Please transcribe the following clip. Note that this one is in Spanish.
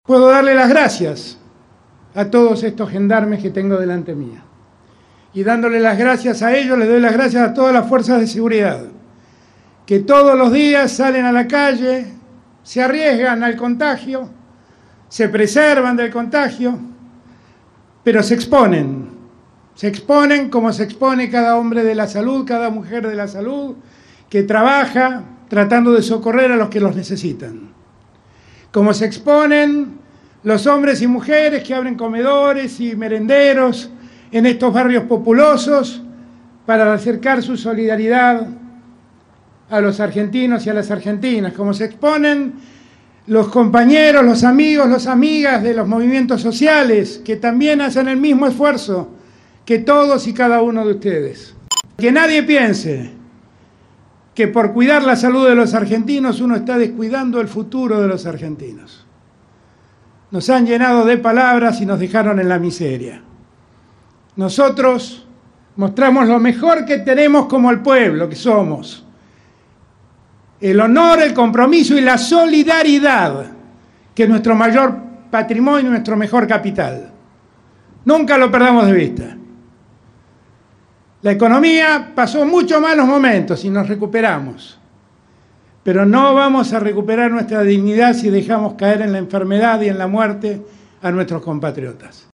Puedo darle las gracias a todos estos gendarmes que tengo delante mía. Y dándole las gracias a ellos, les doy las gracias a todas las fuerzas de seguridad, que todos los días salen a la calle, se arriesgan al contagio, se preservan del contagio, pero se exponen como se expone cada hombre de la salud, cada mujer de la salud, que trabaja tratando de socorrer a los que los necesitan. Como se exponen los hombres y mujeres que abren comedores y merenderos en estos barrios populosos para acercar su solidaridad a los argentinos y a las argentinas. Como se exponen los compañeros, los amigos, las amigas de los movimientos sociales que también hacen el mismo esfuerzo que todos y cada uno de ustedes. Que nadie piense que por cuidar la salud de los argentinos uno está descuidando el futuro de los argentinos. Nos han llenado de palabras y nos dejaron en la miseria. Nosotros mostramos lo mejor que tenemos como el pueblo que somos. El honor, el compromiso y la solidaridad, que es nuestro mayor patrimonio y nuestro mejor capital. Nunca lo perdamos de vista. La economía pasó muchos malos momentos y nos recuperamos. Pero no vamos a recuperar nuestra dignidad si dejamos caer en la enfermedad y en la muerte a nuestros compatriotas.